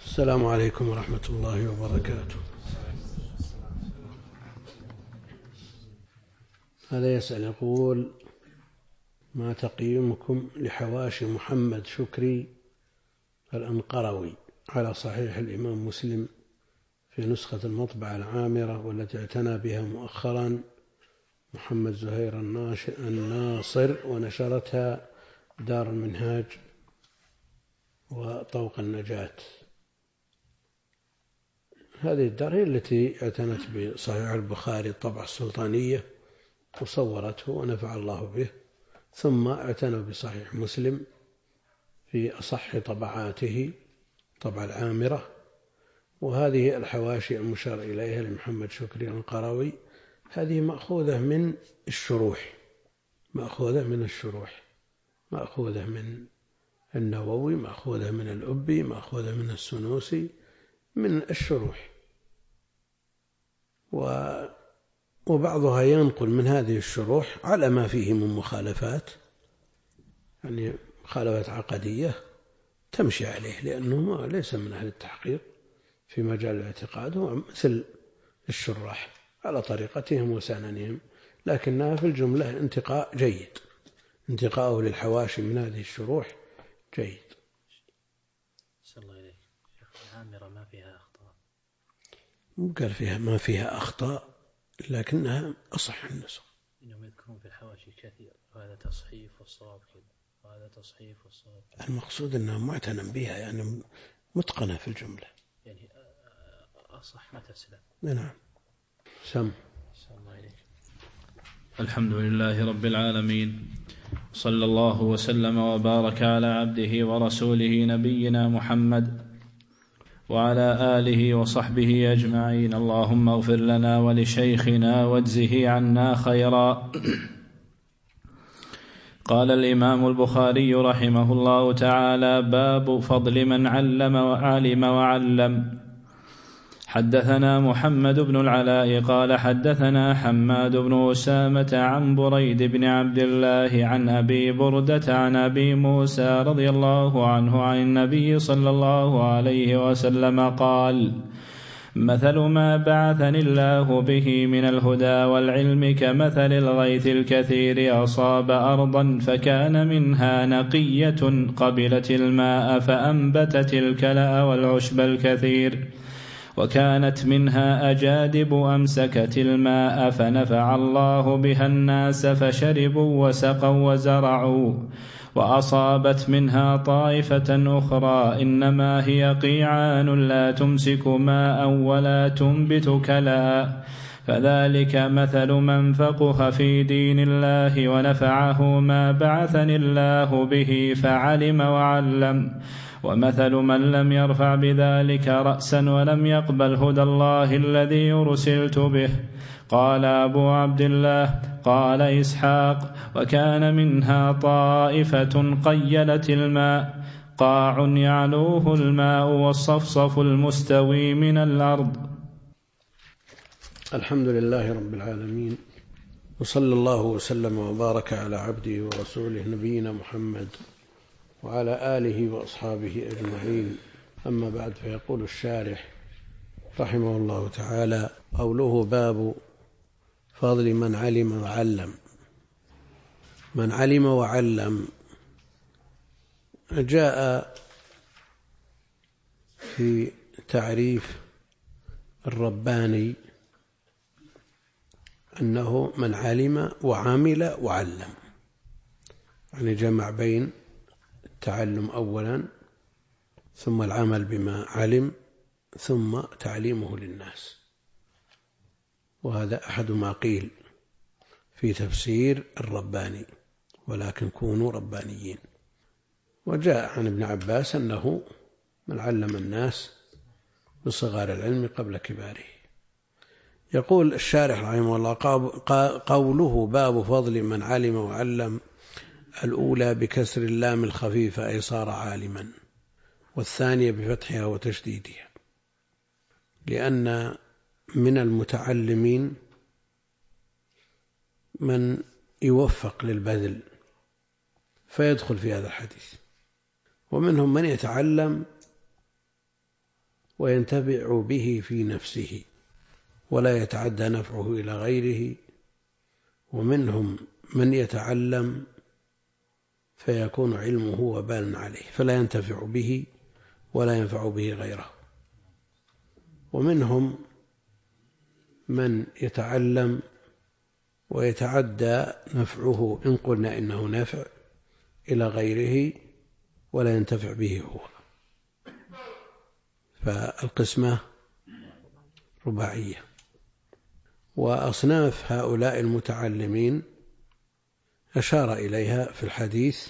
السلام عليكم ورحمة الله وبركاته. هذا يسأل يقول: ما تقييمكم لحواشي محمد شكري الأنقروي على صحيح الإمام مسلم في نسخة المطبعة العامرة والتي اعتنى بها مؤخرا محمد زهير الناصر ونشرتها دار المنهاج وطوق النجاة؟ هذه الدار هي التي اعتنت بصحيح البخاري الطبعة السلطانية وصورته ونفع الله به، ثم اعتنوا بصحيح مسلم في أصح طبعاته طبع العامرة. وهذه الحواشي المشار إليها لمحمد شكري الأنقروي هذه مأخوذة من الشروح، مأخوذة من النووي، مأخوذة من الأبي، مأخوذة من السنوسي، من الشروح، وبعضها ينقل من هذه الشروح على ما فيه من مخالفات، يعني مخالفات عقدية تمشي عليه، لأنه ليس من أهل التحقيق في مجال الاعتقاد، هو مثل الشراح على طريقتهم وسننهم، لكنها في الجملة انتقاء جيد، انتقاؤه للحواشي من هذه الشروح جيد. صلى الله عليه. العامرة ما فيها أخطاء؟ قال فيها ما فيها أخطاء، لكنها أصح النسخ. إنهم يذكرون في الحواشي كثير، وهذا تصحيف والصواب كذا، وهذا تصحيف والصواب كذا. المقصود أنها معتنى بها، يعني متقنة في الجملة، يعني أصح ما تسلم. نعم. سم. الله عليك. الحمد لله رب العالمين، صلى الله وسلم وبارك على عبده ورسوله نبينا محمد وعلى آله وصحبه أجمعين. اللهم اغفر لنا ولشيخنا واجزه عنا خيرا. قال الإمام البخاري رحمه الله تعالى: باب فضل من علم وعلم. حدثنا محمد بن العلاء قال حدثنا حماد بن أسامة عن بريد بن عبد الله عن أبي بردة عن أبي موسى رضي الله عنه عن النبي صلى الله عليه وسلم قال: مثل ما بعثني الله به من الهدى والعلم كمثل الغيث الكثير أصاب أرضا فكان منها نقية قبلت الماء فأنبتت الكلأ والعشب الكثير، وكانت منها أجادب أمسكت الماء فنفع الله بها الناس فشربوا وسقوا وزرعوا، وأصابت منها طائفة أخرى إنما هي قيعان لا تمسك ماء ولا تنبت كلأ، فذلك مثل من فقه في دين الله ونفعه ما بعثني الله به فعلم وعلم، ومثل من لم يرفع بذلك رأسا ولم يقبل هدى الله الذي أرسلت به. قال أبو عبد الله قال إسحاق: وكان منها طائفة قيلت الماء، قاع يعلوه الماء والصفصف المستوي من الأرض. الحمد لله رب العالمين، وصلى الله وسلم وبارك على عبده ورسوله نبينا محمد وعلى آله وأصحابه أجمعين. أما بعد، فيقول الشارح رحمه الله تعالى: قوله باب فضل من علم وعلم. من علم وعلم جاء في تعريف الرباني أنه من علم وعمل وعلم، يعني جمع بين التعلم أولا ثم العمل بما علم ثم تعليمه للناس، وهذا أحد ما قيل في تفسير الرباني، ولكن كونوا ربانيين. وجاء عن ابن عباس أنه من علم الناس بصغار العلم قبل كباره. يقول الشارح رحمه الله: قوله باب فضل من علم وعلم، الأولى بكسر اللام الخفيفة أي صار عالما، والثانية بفتحها وتشديدها، لأن من المتعلمين من يوفق للبذل فيدخل في هذا الحديث، ومنهم من يتعلم وينتفع به في نفسه ولا يتعدى نفعه إلى غيره، ومنهم من يتعلم فيكون علمه وبالا عليه فلا ينتفع به ولا ينفع به غيره، ومنهم من يتعلم ويتعدى نفعه إن قلنا إنه نافع إلى غيره ولا ينتفع به هو. فالقسمة رباعية. وأصناف هؤلاء المتعلمين أشار إليها في الحديث،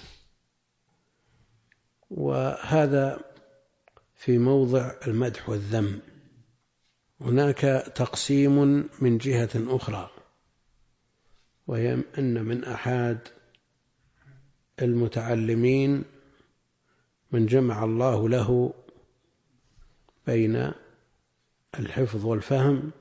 وهذا في موضع المدح والذم. هناك تقسيم من جهة أخرى، وهي أن من أحد المتعلمين من جمع الله له بين الحفظ والفهم،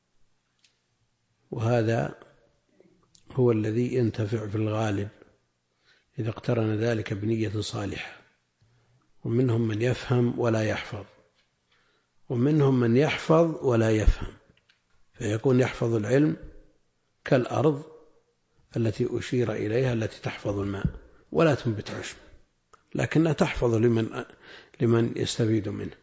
وهذا هو الذي ينتفع في الغالب إذا اقترن ذلك بنية صالحة. ومنهم من يفهم ولا يحفظ، ومنهم من يحفظ ولا يفهم، فيكون يحفظ العلم كالأرض التي أشير إليها التي تحفظ الماء ولا تنبت عشب، لكنها تحفظ لمن يستفيد منه.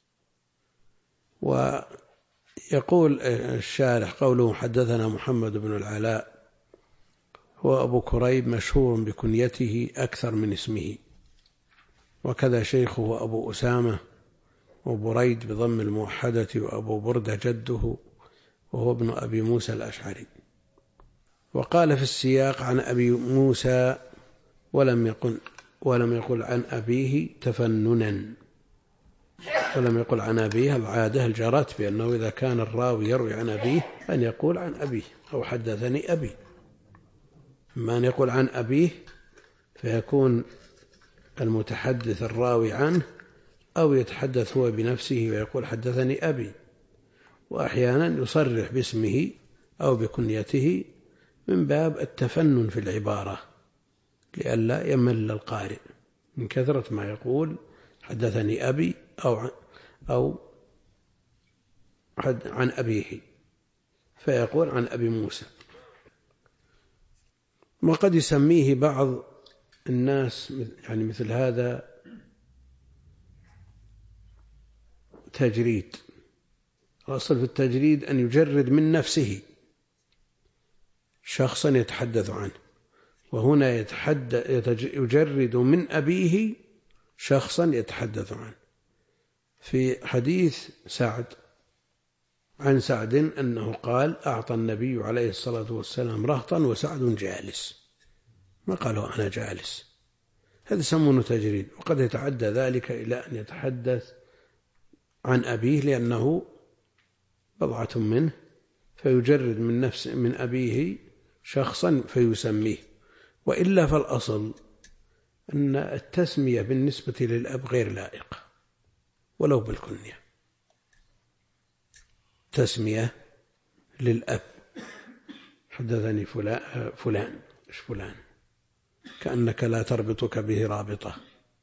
ويقول الشارح قوله حدثنا محمد بن العلاء هو أبو كريب مشهور بكنيته أكثر من اسمه، وكذا شيخه أبو أسامة وبريد بضم الموحدة، وأبو بردة جده وهو ابن أبي موسى الأشعري. وقال في السياق عن أبي موسى ولم يقل عن أبيه تفننا، ولم يقل عن أبيه. العادة الجرت بأنه إذا كان الراوي يروي عن أبيه أن يقول عن أبيه أو حدثني أبي، أما أن يقول عن أبيه فيكون المتحدث الراوي عنه، أو يتحدث هو بنفسه ويقول حدثني أبي. وأحيانا يصرح باسمه أو بكنيته من باب التفنن في العبارة لئلا يمل القارئ من كثرة ما يقول حدثني أبي أو عن أبيه، فيقول عن أبي موسى. وقد يسميه بعض الناس يعني مثل هذا تجريد. الأصل في التجريد أن يجرد من نفسه شخصا يتحدث عنه، وهنا يجرد من أبيه شخصا يتحدث عنه. في حديث سعد عن سعد أنه قال أعطى النبي عليه الصلاة والسلام رهطا وسعد جالس، ما قالوا أنا جالس، هذا يسمونه تجريد. وقد يتعدى ذلك إلى أن يتحدث عن أبيه لأنه بضعة منه، فيجرد من أبيه شخصا فيسميه. وإلا فالأصل أن التسمية بالنسبة للأب غير لائقة ولو بالكنية. تسمية للأب حدثني فلان إيش فلان، كأنك لا تربطك به رابطة.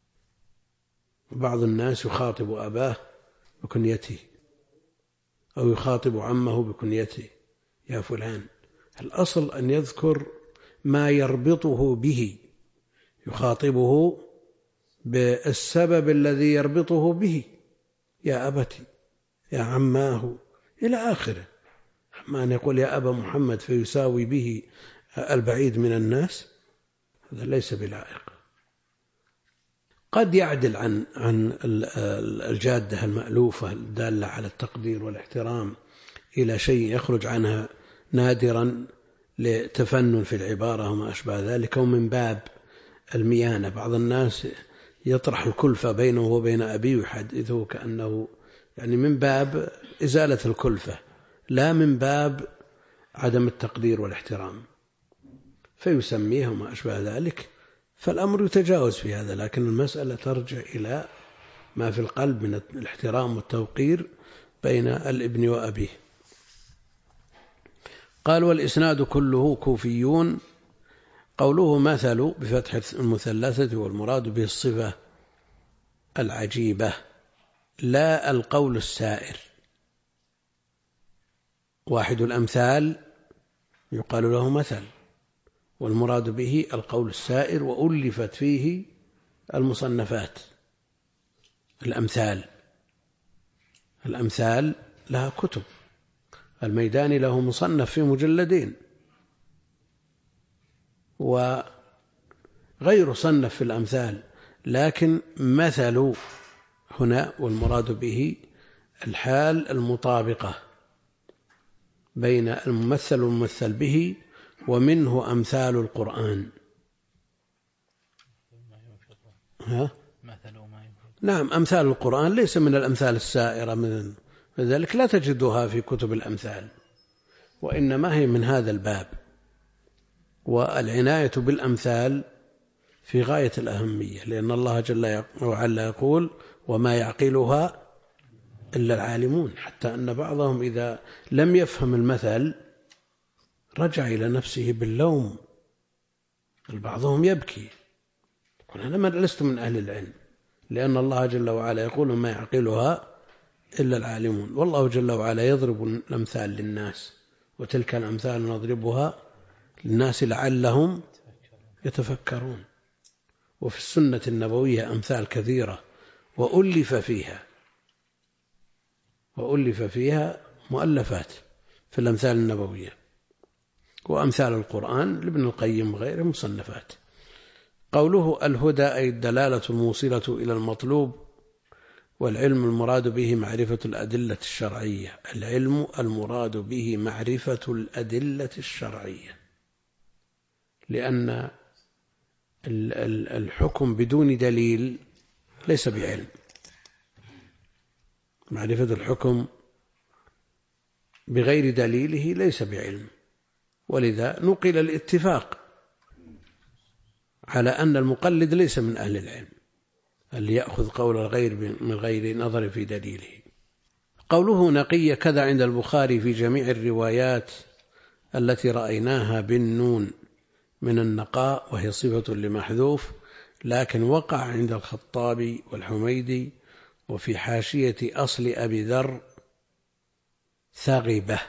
وبعض الناس يخاطب أباه بكنيته أو يخاطب عمه بكنيته يا فلان. الأصل أن يذكر ما يربطه به، يخاطبه بالسبب الذي يربطه به، يا أبتي يا عماه إلى آخره. أما أن يقول يا أبا محمد فيساوي به البعيد من الناس، هذا ليس بلائق. قد يعدل عن الجادة المألوفة الدالة على التقدير والاحترام إلى شيء يخرج عنها نادرا لتفنن في العبارة وما أشبه ذلك، ومن باب الميانة. بعض الناس يطرح الكلفة بينه وبين أبيه ويحدثه كأنه يعني من باب إزالة الكلفة لا من باب عدم التقدير والاحترام، فيسميه وما أشبه ذلك. فالأمر يتجاوز في هذا، لكن المسألة ترجع إلى ما في القلب من الاحترام والتوقير بين الابن وأبيه. قال والإسناد كله كوفيون. قوله مثل بفتح المثلثة والمراد به الصفة العجيبة لا القول السائر. واحد الأمثال يقال له مثل، والمراد به القول السائر، وألفت فيه المصنفات. الأمثال لها كتب، الميداني له مصنف في مجلدين، وغير صنف في الأمثال، لكن مثل هنا والمراد به الحال المطابقة بين الممثل والممثل به، ومنه أمثال القرآن. نعم، أمثال القرآن ليس من الأمثال السائرة، من ذلك لا تجدها في كتب الأمثال، وإنما هي من هذا الباب. والعناية بالأمثال في غاية الأهمية، لأن الله جل وعلا يقول: وما يعقلها إلا العالمون، حتى أن بعضهم إذا لم يفهم المثل رجع إلى نفسه باللوم، بعضهم يبكي يقول: أنا لست من أهل العلم، لأن الله جل وعلا يقول: ما يعقلها إلا العالمون. والله جل وعلا يضرب الأمثال للناس، وتلك الأمثال نضربها للناس لعلهم يتفكرون. وفي السنة النبوية أمثال كثيرة، وألف فيها مؤلفات في الأمثال النبوية، وأمثال القرآن لابن القيم وغيره مصنفات. قوله الهدى أي الدلالة الموصلة إلى المطلوب، والعلم المراد به معرفة الأدلة الشرعية. العلم المراد به معرفة الأدلة الشرعية، لأن الحكم بدون دليل ليس بعلم. معرفة الحكم بغير دليله ليس بعلم، ولذا نقل الاتفاق على أن المقلد ليس من أهل العلم، اللي يأخذ قول الغير من غير نظر في دليله. قوله نقي كذا عند البخاري في جميع الروايات التي رأيناها بالنون من النقاء، وهي صفة لمحذوف، لكن وقع عند الخطابي والحميدي وفي حاشية أصل أبي ذر ثغبة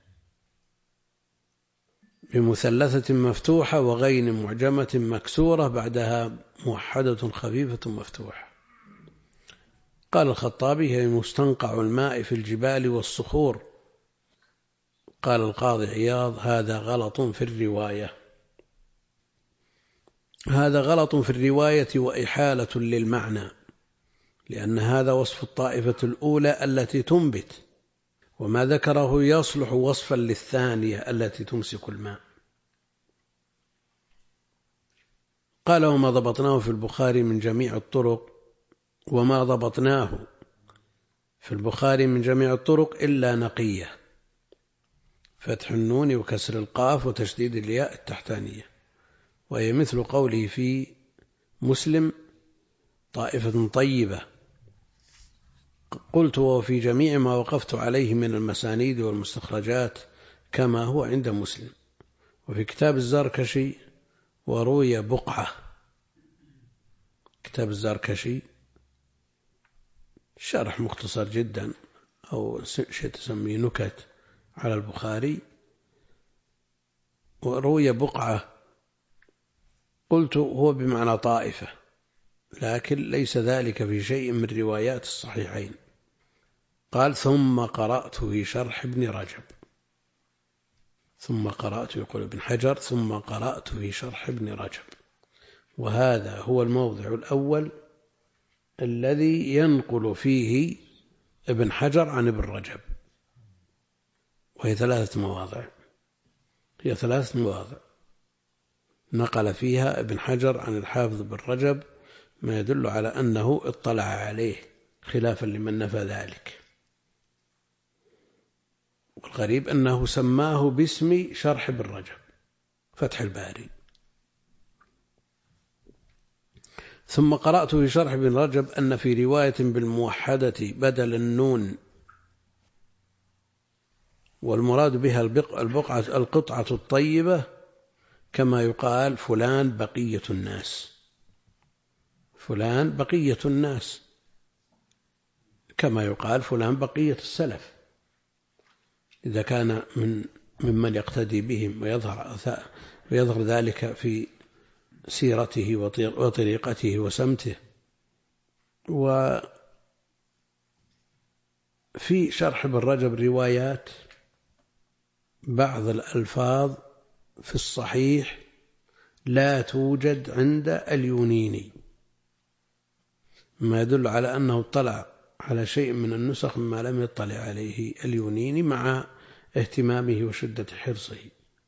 بمثلثة مفتوحة وغين معجمة مكسورة بعدها موحدة خفيفة مفتوحة. قال الخطابي: هي مستنقع الماء في الجبال والصخور. قال القاضي عياض: هذا غلط في الرواية. هذا غلط في الرواية وإحالة للمعنى، لأن هذا وصف الطائفة الأولى التي تنبت، وما ذكره يصلح وصفا للثانية التي تمسك الماء. قال: وما ضبطناه في البخاري من جميع الطرق، وما ضبطناه في البخاري من جميع الطرق إلا نقية، فتح النون وكسر القاف وتشديد الياء التحتانية، وهي مثل قوله في مسلم: طائفة طيبة. قلت: وفي جميع ما وقفت عليه من المسانيد والمستخرجات كما هو عند مسلم. وفي كتاب الزركشي: وروي بقعة. كتاب الزركشي شرح مختصر جدا، أو شيء تسميه نكت على البخاري. وروي بقعة، قلت: هو بمعنى طائفة، لكن ليس ذلك في شيء من روايات الصحيحين. قال: ثم قرأت في شرح ابن رجب. ثم قرأت، يقول ابن حجر: ثم قرأت في شرح ابن رجب. وهذا هو الموضع الأول الذي ينقل فيه ابن حجر عن ابن رجب، وهي 3 مواضع. هي 3 مواضع نقل فيها ابن حجر عن الحافظ بن رجب ما يدل على أنه اطلع عليه، خلافا لمن نفى ذلك. والغريب أنه سماه باسم شرح ابن رجب، فتح الباري. ثم قرأت في شرح ابن رجب أن في رواية بالموحدة بدل النون، والمراد بها القطعة الطيبة، كما يقال فلان بقية الناس. فلان بقية الناس، كما يقال فلان بقية السلف، إذا كان ممن يقتدي بهم ويظهر ذلك في سيرته وطريقته وسمته. وفي شرح ابن رجب روايات بعض الألفاظ في الصحيح لا توجد عند اليونيني، ما يدل على أنه اطلع على شيء من النسخ مما لم يطلع عليه اليونيني مع اهتمامه وشدة حرصه.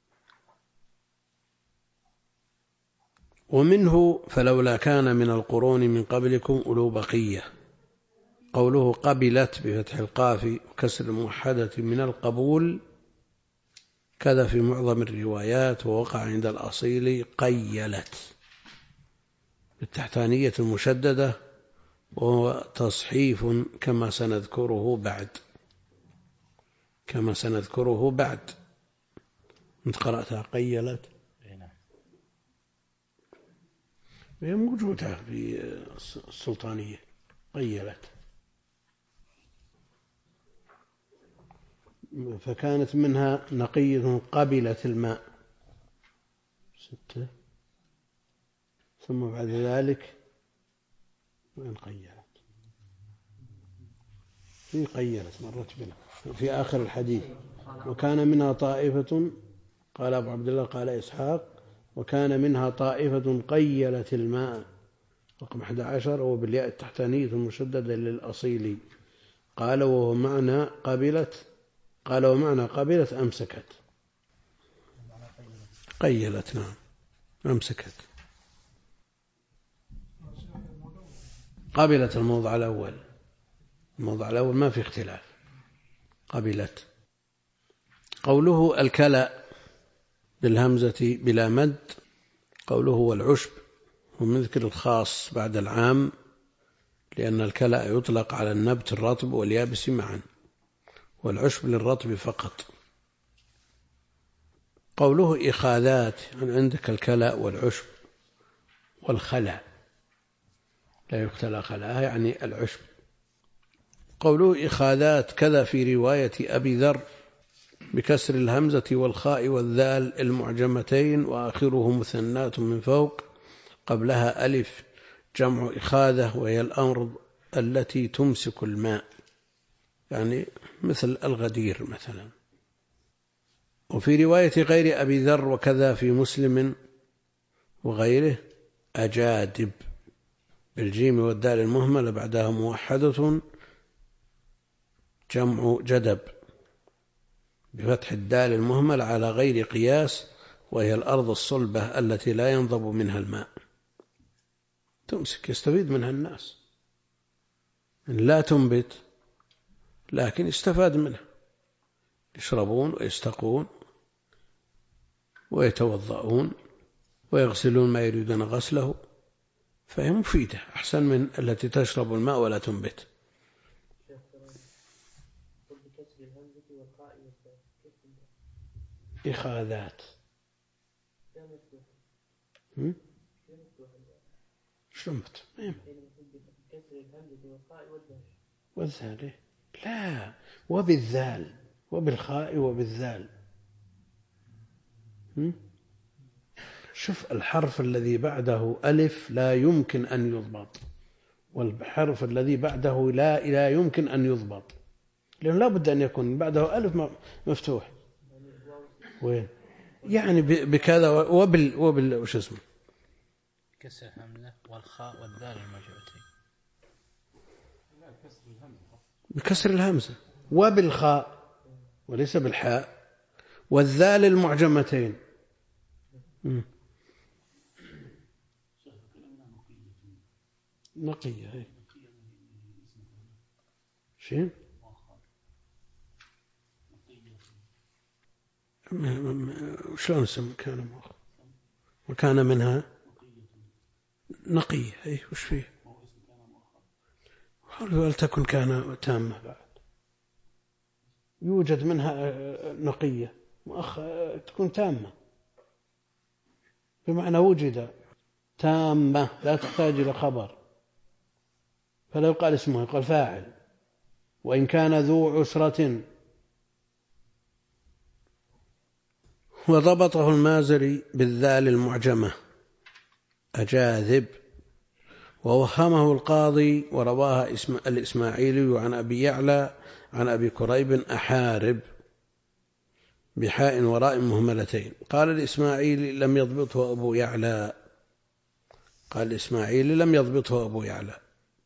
ومنه فلولا كان من القرون من قبلكم أولو بقية. قوله قبلت بفتح القاف وكسر الموحدة من القبول كذا في معظم الروايات، ووقع عند الأصيل قيلت بالتحتانية المشددة، وهو تصحيف كما سنذكره بعد. أنت قرأتها قيلت؟ هي موجودة في السلطانية قيلت. فكانت منها نقية قبلت الماء 6، ثم بعد ذلك وين قيلت؟ في قيلت مرت بنا في آخر الحديث. وكان منها طائفة، قال أبو عبد الله قال إسحاق، وكان منها طائفة قيلت الماء رقم 11 وبالياء التحتانية المشددة للأصيل. قال وهو معنى قبلت، قال ومعنى قبلت أمسكت. قيلت نعم أمسكت. قبلت الموضع الأول ما في اختلاف، قبلت. قوله الكلأ بالهمزة بلا مد، قوله هو العشب، ومن ذكر الخاص بعد العام، لأن الكلأ يطلق على النبت الرطب واليابس معا، والعشب للرطب فقط. قوله إخاذات، يعني عندك الكلأ والعشب والخلع، لا يختلى خلعها يعني العشب. قوله إخاذات كذا في رواية أبي ذر بكسر الهمزة والخاء والذال المعجمتين وآخره مثنات من فوق، قبلها ألف، جمع إخاذة، وهي الأرض التي تمسك الماء، يعني مثل الغدير مثلا. وفي رواية غير أبي ذر وكذا في مسلم وغيره أجادب بالجيم والدال المهملة بعدها موحدة، جمع جدب بفتح الدال المهمل على غير قياس، وهي الأرض الصلبة التي لا ينضب منها الماء، تمسك يستفيد منها الناس، لا تنبت لكن يستفاد منها، يشربون ويستقون ويتوضؤون ويغسلون ما يريدون غسله، فهي مفيدة أحسن من التي تشرب الماء ولا تنبت. إخاذات شرمت والذال لا، وبالذال وبالخاء وبالذال. شوف الحرف الذي بعده ألف لا يمكن أن يضبط، والحرف الذي بعده لا يمكن أن يضبط، لأنه لا بد أن يكون بعده ألف مفتوح. وين يعني بكذا وش اسمه كسر الهمزة والخاء والذال المعجمتين، بكسر الهمزة وبالخاء وليس بالحاء، والذال المعجمتين. نقية هي شيء شلون اسم كان وكان منها نقية هي وش فيه هل تكن كان تامة بعد يوجد منها نقية تكون تامة بمعنى وجد تامة لا تحتاج إلى خبر، فلا يقال اسمه يقال فاعل وإن كان ذو عسرة. وضبطه المازري بالذال المعجمة أجاذب، ووهمه القاضي، ورواها الإسماعيلي عن أبي يعلى عن أبي كريب أحارب بحاء وراء مهملتين. قال الإسماعيلي لم يضبطه أبو يعلى، قال الإسماعيلي لم يضبطه أبو يعلى.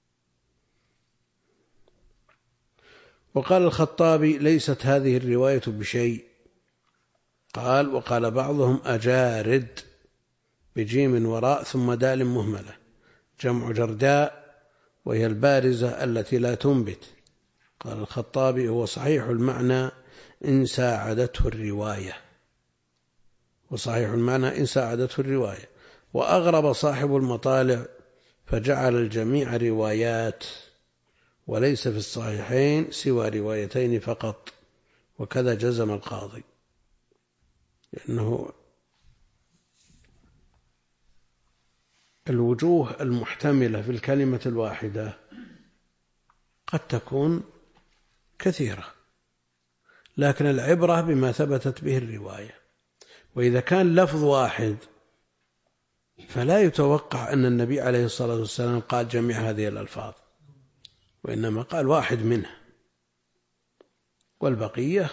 وقال الخطابي ليست هذه الرواية بشيء. قال وقال بعضهم أجارد بجيم وراء ثم دال مهملة، جمع جرداء وهي البارزة التي لا تنبت. قال الخطابي هو صحيح المعنى إن ساعدته الرواية، وصحيح المعنى إن ساعدته الرواية. وأغرب صاحب المطالع فجعل الجميع روايات، وليس في الصحيحين سوى روايتين فقط، وكذا جزم القاضي، لأنه الوجوه المحتملة في الكلمة الواحدة قد تكون كثيرة، لكن العبرة بما ثبتت به الرواية. وإذا كان لفظ واحد فلا يتوقع أن النبي عليه الصلاة والسلام قال جميع هذه الألفاظ، وإنما قال واحد منها، والبقية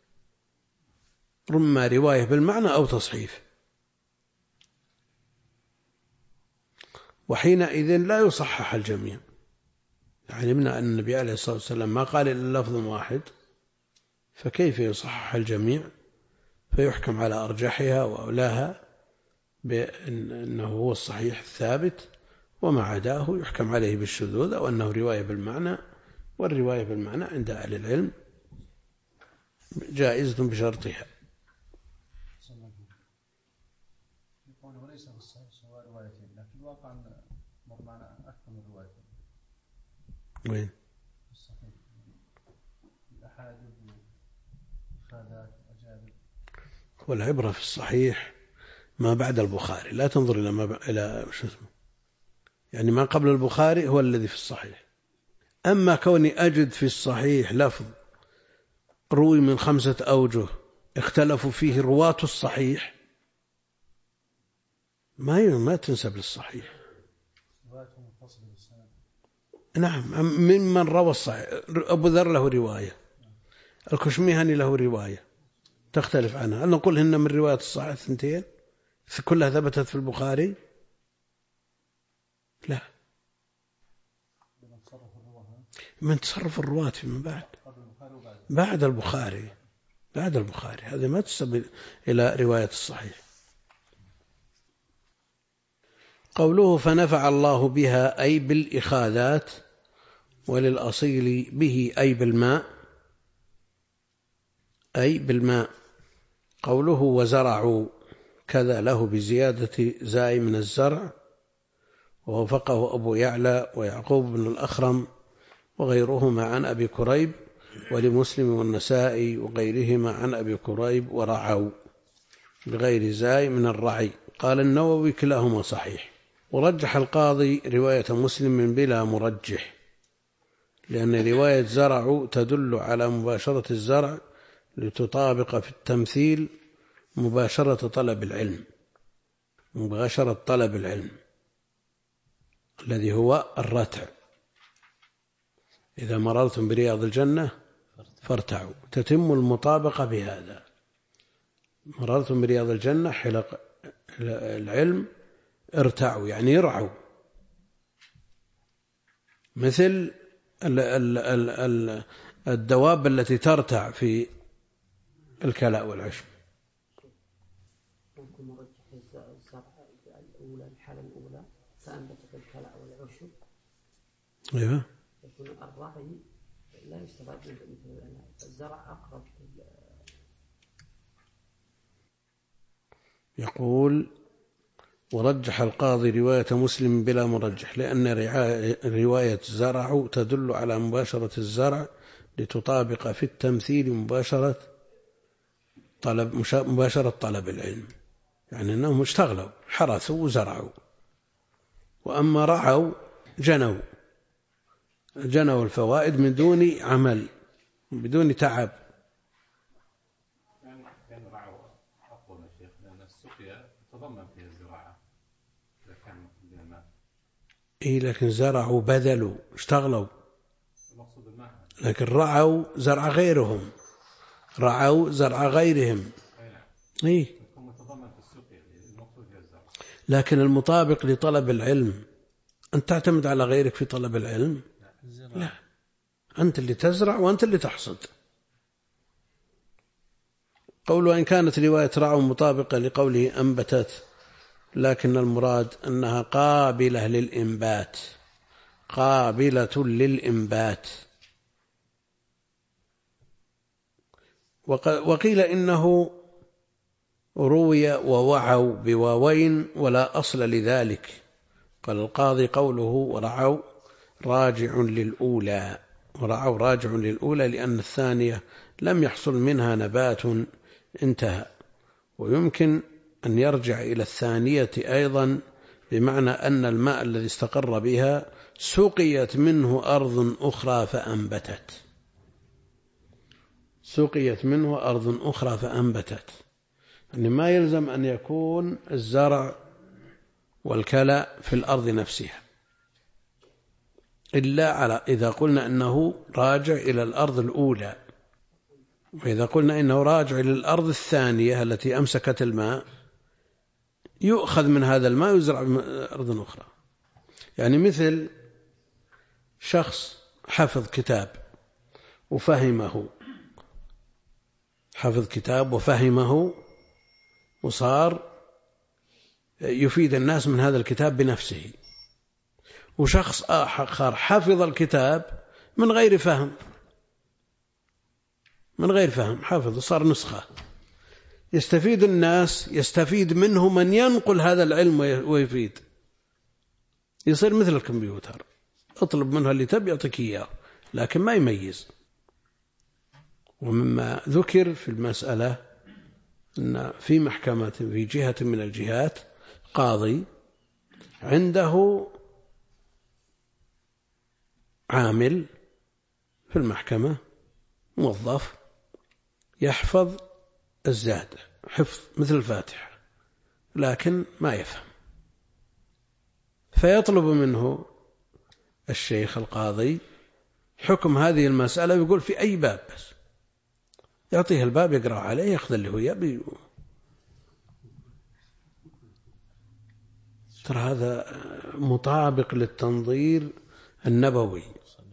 رما رواية بالمعنى أو تصحيف. وحينئذ لا يصحح الجميع. علمنا أن النبي عليه الصلاة والسلام ما قال إلا لفظ واحد، فكيف يصحح الجميع فيحكم على أرجحها وأولاها بأنه هو الصحيح الثابت، وما عداه يحكم عليه بالشذوذ أو أنه رواية بالمعنى. والرواية بالمعنى عند أهل العلم جائزة بشرطها. وليس في الصحيح سوى روايتين، لكن الواقع أن معنى أكثر من روايتين. وين؟ في الصحيح الأحاديث والإفادات والأجانب. والعبرة في الصحيح ما بعد البخاري، لا تنظر إلى شو اسمه، يعني ما قبل البخاري هو الذي في الصحيح. أما كوني أجد في الصحيح لفظ روي من 5 أوجه اختلفوا فيه رواة الصحيح، ما تنسب للصحيح. نعم، ممن روى الصحيح. أبو ذر له رواية، الكشميهني له رواية تختلف عنها. هل نقول إن من رواية الصحيح 2 كلها ثبتت في البخاري؟ لا، من تصرف الرواة فيما بعد بعد البخاري هذا ما تسبب إلى رواية الصحيح. قوله فنفع الله بها أي بالإخاذات، وللأصيل به أي بالماء. قوله وزرعوا كذا له بزيادة زاي من الزرع، ووافقه أبو يعلى ويعقوب بن الأخرم وغيرهما عن أبي كريب، ولمسلم والنسائي وغيرهما عن أبي كريب ورعوا بغير زاي من الرعي. قال النووي كلاهما صحيح. ورجح القاضي رواية مسلم بلا مرجح، لأن رواية زرعوا تدل على مباشرة الزرع لتطابق في التمثيل مباشرة طلب العلم الذي هو الرتع. إذا مررتم برياض الجنة فارتعوا، تتم المطابقة بهذا. مررتم برياض الجنة حلق العلم ارتعوا يعني يرعوا، مثل الدواب التي ترتع في الكلاء والعشب. ممكن مرجح الزرع الأولى، الحالة الأولى فأنبتت الكلاء والعشب. أيوه. يكون الرعي لا يستفاد منه، الزرع أقرب. يقول ورجح القاضي رواية مسلم بلا مرجح، لأن رواية زرع تدل على مباشرة الزرع لتطابق في التمثيل مباشرة طلب العلم، يعني أنهم اشتغلوا حرثوا وزرعوا. وأما رعوا جنوا، جنوا الفوائد من دون عمل، بدون تعب. كان رعوا أقوى يا شيخ، لأن السقيا تضمن فيها الزراعة إذا كان بالماء. إيه لكن زرعوا بذلوا اشتغلوا، المقصود الماء. لكن رعوا زرع غيرهم، رعوا زرع غيرهم. إيه متضمن في السقيا، المقصود هي الزرع. لكن المطابق لطلب العلم، أنت تعتمد على غيرك في طلب العلم؟ لا، أنت اللي تزرع وأنت اللي تحصد. قوله إن كانت رواية رعوا مطابقة لقوله أنبتت، لكن المراد أنها قابلة للإنبات، قابلة للإنبات. وقيل إنه روي ووعوا بواوين ولا أصل لذلك. قال القاضي قوله ورعوا راجع للأولى، ورعوا راجع للأولى لأن الثانية لم يحصل منها نبات انتهى، ويمكن أن يرجع إلى الثانية أيضا، بمعنى أن الماء الذي استقر بها سقيت منه أرض أخرى فأنبتت، سقيت منه أرض أخرى فأنبتت. يعني ما يلزم أن يكون الزرع والكلى في الأرض نفسها، إلا على إذا قلنا أنه راجع إلى الأرض الأولى، وإذا قلنا إنه راجع إلى الأرض الثانية التي أمسكت الماء يؤخذ من هذا الماء ويزرع أرض أخرى. يعني مثل شخص حفظ كتاب وفهمه، حفظ كتاب وفهمه وصار يفيد الناس من هذا الكتاب بنفسه، وشخص آخر حفظ الكتاب من غير فهم، من غير فهم حفظ صار نسخة، يستفيد الناس، يستفيد منه من ينقل هذا العلم ويفيد، يصير مثل الكمبيوتر، اطلب منه اللي تبي يعطيك إياه لكن ما يميز. ومما ذكر في المسألة أن في محكمة في جهة من الجهات قاضي عنده عامل في المحكمة موظف يحفظ الزاد حفظ مثل الفاتحة لكن ما يفهم، فيطلب منه الشيخ القاضي حكم هذه المسألة، يقول في أي باب، بس يعطيه الباب يقرأ عليه يأخذ اللي هو يبي. ترى هذا مطابق للتنظير النبوي.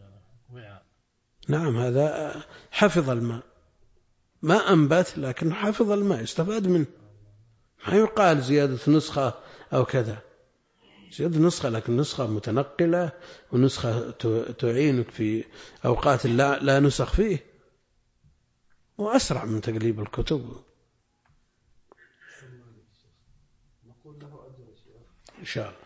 نعم هذا حفظ الماء، ما أنبت لكن حفظ الماء استفاد منه. ما يقال زيادة نسخة أو كذا، زيادة نسخة لكن نسخة متنقلة ونسخة تعينك في أوقات لا نسخ فيه، وأسرع من تقليب الكتب إن شاء الله.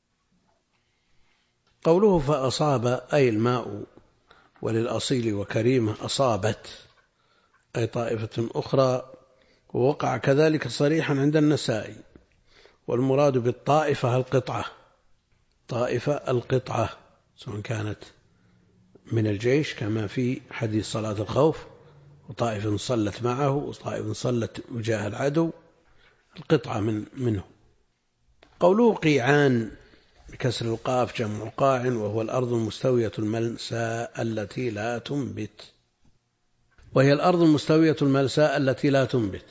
قوله فأصاب أي الماء، وللأصيل وكريمة أصابت أي طائفة أخرى، ووقع كذلك صريحا عند النسائي. والمراد بالطائفة القطعة، طائفة القطعة سواء كانت من الجيش كما في حديث صلاة الخوف، وطائفة صلت معه وطائفة صلت وجاه العدو، القطعة منه. قوله قيعان بكسر القاف جمع قاع، وهو الأرض المستوية الملساء التي لا تنبت، وهي الأرض المستوية الملساء التي لا تنبت.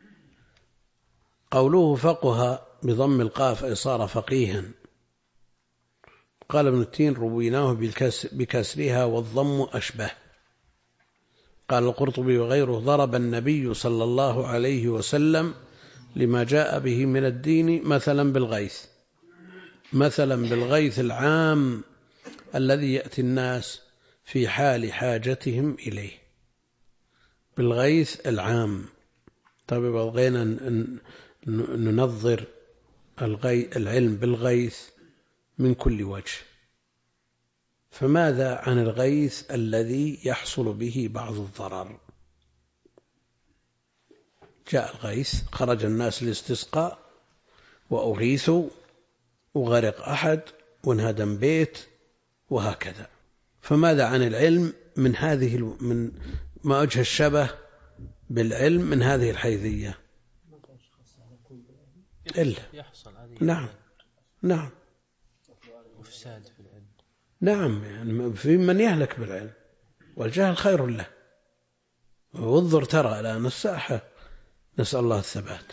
قوله فقه بضم القاف أي صار فقيها. قال ابن التين رويناه بكسرها والضم أشبه. قال القرطبي وغيره ضرب النبي صلى الله عليه وسلم لما جاء به من الدين مثلا بالغيث، مثلا بالغيث العام الذي يأتي الناس في حال حاجتهم إليه، بالغيث العام. طيب بغينا ننظر العلم بالغيث من كل وجه، فماذا عن الغيث الذي يحصل به بعض الضرر؟ جاء الغيث خرج الناس للاستسقاء وأغيثوا وغرق أحد وانهدم بيت وهكذا، فماذا عن العلم من من ما وجه الشبه بالعلم من هذه الحيثية؟ إلا نعم وفساد في العلم. نعم، يعني في من يهلك بالعلم والجهل خير له، وانظر ترى الآن الساحة، نسأل الله الثبات.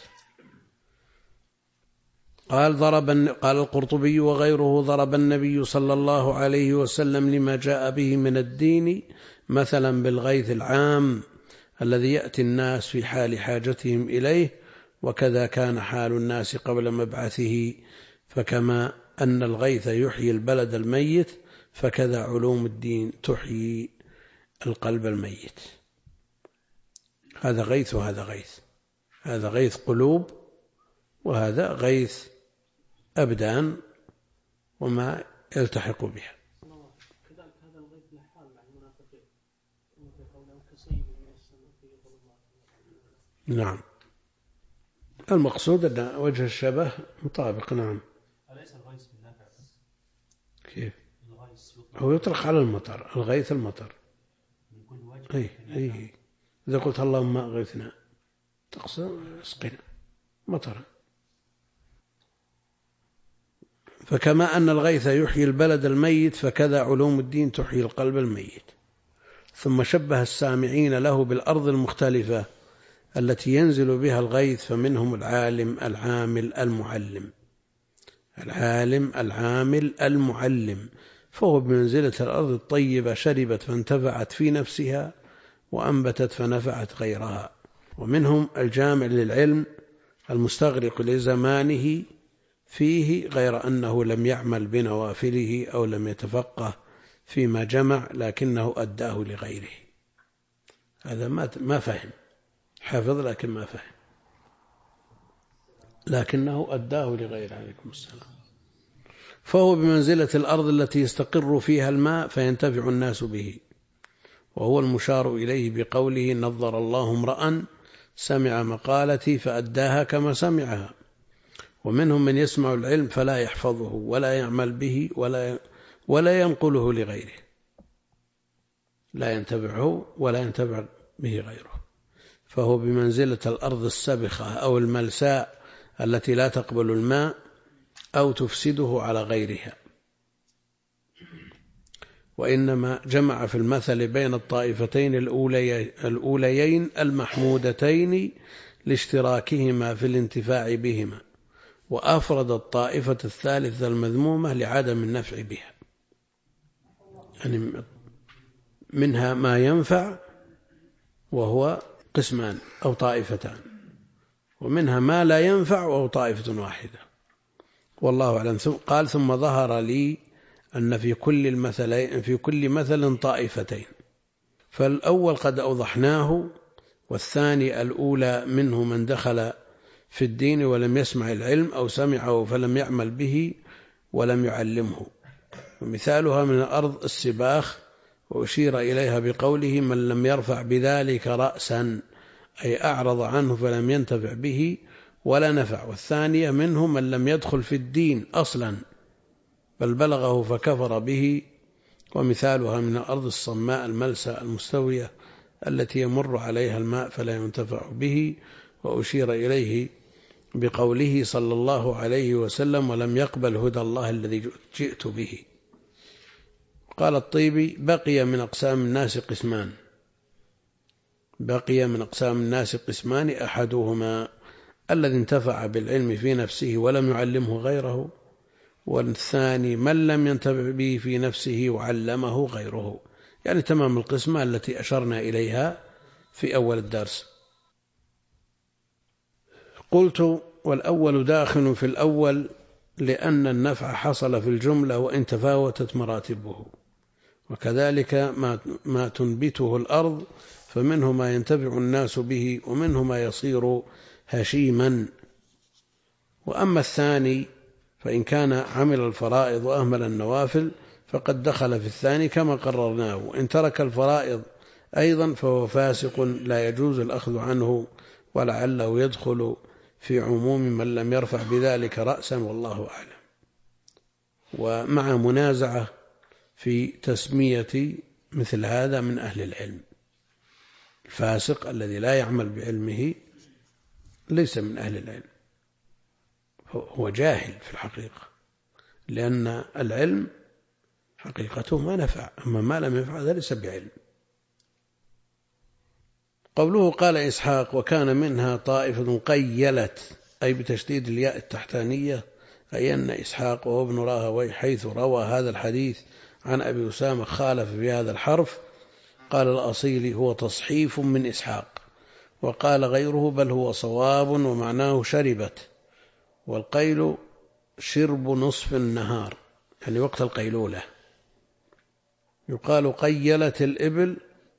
قال القرطبي وغيره: ضرب النبي صلى الله عليه وسلم لما جاء به من الدين مثلا بالغيث العام الذي يأتي الناس في حال حاجتهم إليه، وكذا كان حال الناس قبل مبعثه، فكما أن الغيث يحيي البلد الميت فكذا علوم الدين تحيي القلب الميت. هذا غيث وهذا غيث، هذا غيث قلوب وهذا غيث أبدان وما يلتحق بها. كذلك هذا الغيث له حال مع المنافقين، قوله كصيب من السماء فيه ظلمات. نعم، المقصود أن وجه الشبه مطابق. نعم. أليس الغيث بالنافع؟ كيف؟ هو يطلق على المطر، الغيث المطر. أي إذا قلت اللهم أغثنا تقصد اسقنا مطرا. فكما أن الغيث يحيي البلد الميت فكذا علوم الدين تحيي القلب الميت. ثم شبه السامعين له بالأرض المختلفة التي ينزل بها الغيث، فمنهم العالم العامل المعلم، العالم العامل المعلم، فهو بمنزلة الأرض الطيبة شربت فانتفعت في نفسها وأنبتت فنفعت غيرها. ومنهم الجامع للعلم المستغرق لزمانه فيه غير أنه لم يعمل بنوافله أو لم يتفقه فيما جمع لكنه أداه لغيره. هذا ما فهم، حفظ لكن ما فهم، لكنه أداه لغيره. عليكم السلام. فهو بمنزلة الأرض التي يستقر فيها الماء فينتفع الناس به، وهو المشار إليه بقوله: نظر الله امرأ سمع مقالتي فأداها كما سمعها. ومنهم من يسمع العلم فلا يحفظه ولا يعمل به ولا ينقله لغيره، لا ينتفعه ولا ينتفع به غيره. فهو بمنزلة الأرض السبخة أو الملساء التي لا تقبل الماء أو تفسده على غيرها. وإنما جمع في المثل بين الطائفتين الأوليين المحمودتين لاشتراكهما في الانتفاع بهما، وأفرد الطائفة الثالثة المذمومة لعدم النفع بها. يعني منها ما ينفع وهو قسمان أو طائفتان، ومنها ما لا ينفع وهو طائفة واحدة، والله أعلم. قال: ثم ظهر لي أن في كل مثل طائفتين، فالأول قد أوضحناه، والثاني الأولى منه من دخل في الدين ولم يسمع العلم أو سمعه فلم يعمل به ولم يعلمه، ومثالها من الأرض السباخ، وأشير إليها بقوله: من لم يرفع بذلك رأسا، أي أعرض عنه فلم ينتفع به ولا نفع. والثانية منه من لم يدخل في الدين أصلا بل بلغه فكفر به، ومثالها من الأرض الصماء الملسى المستوية التي يمر عليها الماء فلا ينتفع به، وأشير إليه بقوله صلى الله عليه وسلم: ولم يقبل هدى الله الذي جئت به. قال الطيبي: بقي من أقسام الناس قسمان، أحدهما الذي انتفع بالعلم في نفسه ولم يعلمه غيره، والثاني من لم ينتفع به في نفسه وعلمه غيره. يعني تمام القسمة التي أشرنا إليها في أول الدرس. قلت: والأول داخل في الأول، لأن النفع حصل في الجملة وإن تفاوتت مراتبه، وكذلك ما تنبته الأرض، فمنه ما ينتفع الناس به ومنه ما يصير هشيما. وأما الثاني فإن كان عمل الفرائض وأهمل النوافل فقد دخل في الثاني كما قررناه، وإن ترك الفرائض أيضا فهو فاسق لا يجوز الأخذ عنه، ولعله يدخل في عموم من لم يرفع بذلك رأسا، والله أعلم. ومع منازعة في تسمية مثل هذا من أهل العلم. الفاسق الذي لا يعمل بعلمه ليس من أهل العلم، هو جاهل في الحقيقة، لأن العلم حقيقته ما نفع، أما ما لم يفع هذا ليس بعلم. قوله قال إسحاق وكان منها طائفة قيلت، أي بتشديد الياء التحتانية، أي أن إسحاق وهو ابن راهويه حيث روى هذا الحديث عن أبي أسامة خالف في هذا الحرف. قال الأصيلي هو تصحيف من إسحاق، وقال غيره بل هو صواب ومعناه شربت، والقيل شرب نصف النهار يعني وقت القيلولة. يقال قيلت الإبل